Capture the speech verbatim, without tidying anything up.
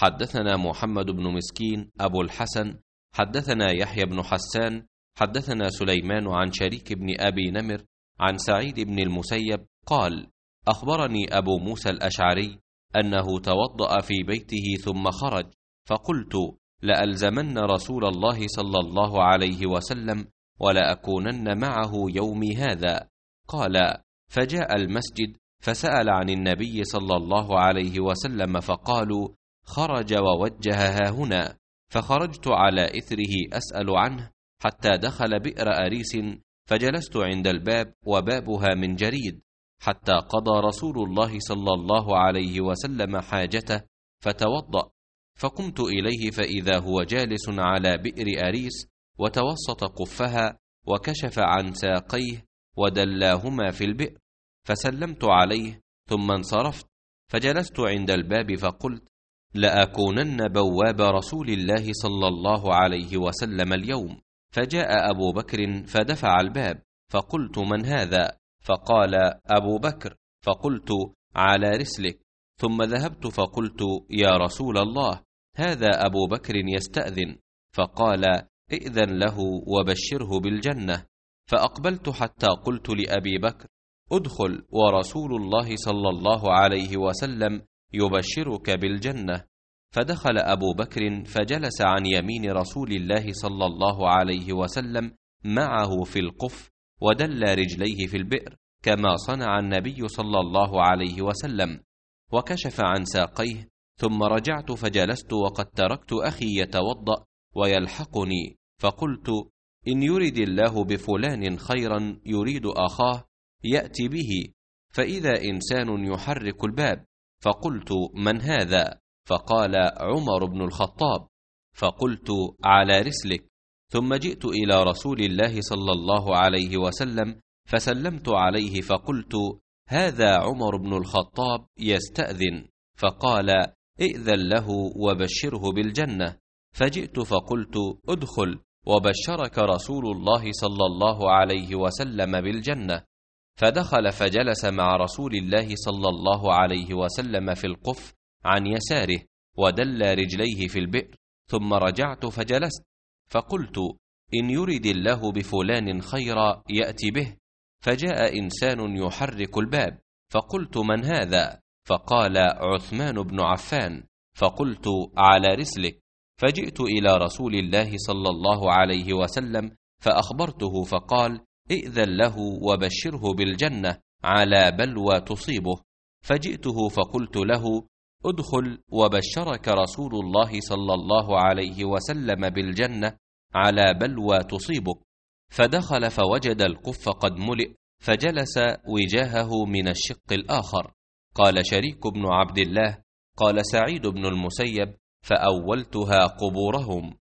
حدثنا محمد بن مسكين أبو الحسن حدثنا يحيى بن حسان حدثنا سليمان عن شريك بن أبي نمر عن سعيد بن المسيب قال: أخبرني أبو موسى الأشعري أنه توضأ في بيته ثم خرج، فقلت: لألزمن رسول الله صلى الله عليه وسلم ولأكونن معه يومي هذا. قال: فجاء المسجد فسأل عن النبي صلى الله عليه وسلم فقالوا: خرج ووجه هاهنا، فخرجت على إثره أسأل عنه حتى دخل بئر أريس، فجلست عند الباب وبابها من جريد، حتى قضى رسول الله صلى الله عليه وسلم حاجته فتوضأ، فقمت إليه فإذا هو جالس على بئر أريس وتوسط قفها وكشف عن ساقيه ودلاهما في البئر، فسلمت عليه ثم انصرفت، فجلست عند الباب فقلت: لأكونن بواب رسول الله صلى الله عليه وسلم اليوم. فجاء أبو بكر فدفع الباب، فقلت: من هذا؟ فقال: أبو بكر. فقلت: على رسلك. ثم ذهبت فقلت: يا رسول الله، هذا أبو بكر يستأذن. فقال: ائذن له وبشره بالجنة. فأقبلت حتى قلت لأبي بكر: ادخل ورسول الله صلى الله عليه وسلم يبشرك بالجنة. فدخل أبو بكر فجلس عن يمين رسول الله صلى الله عليه وسلم معه في القف، ودل رجليه في البئر كما صنع النبي صلى الله عليه وسلم، وكشف عن ساقيه، ثم رجعت فجلست وقد تركت أخي يتوضأ ويلحقني، فقلت: إن يرد الله بفلان خيرا يريد أخاه يأتي به. فإذا إنسان يحرك الباب، فقلت: من هذا؟ فقال: عمر بن الخطاب. فقلت: على رسلك. ثم جئت إلى رسول الله صلى الله عليه وسلم فسلمت عليه فقلت: هذا عمر بن الخطاب يستأذن. فقال: ائذن له وبشره بالجنة. فجئت فقلت: ادخل وبشرك رسول الله صلى الله عليه وسلم بالجنة. فدخل فجلس مع رسول الله صلى الله عليه وسلم في القف عن يساره، ودل رجليه في البئر، ثم رجعت فجلست، فقلت: إن يرد الله بفلان خيرا يأتي به. فجاء إنسان يحرك الباب، فقلت: من هذا؟ فقال: عثمان بن عفان. فقلت: على رسلك. فجئت إلى رسول الله صلى الله عليه وسلم فأخبرته، فقال: ائذن له وبشره بالجنة على بلوى تصيبه. فجئته فقلت له: ادخل وبشرك رسول الله صلى الله عليه وسلم بالجنة على بلوى تصيبك. فدخل فوجد القف قد ملئ، فجلس وجاهه من الشق الآخر. قال شريك بن عبد الله: قال سعيد بن المسيب: فأولتها قبورهم.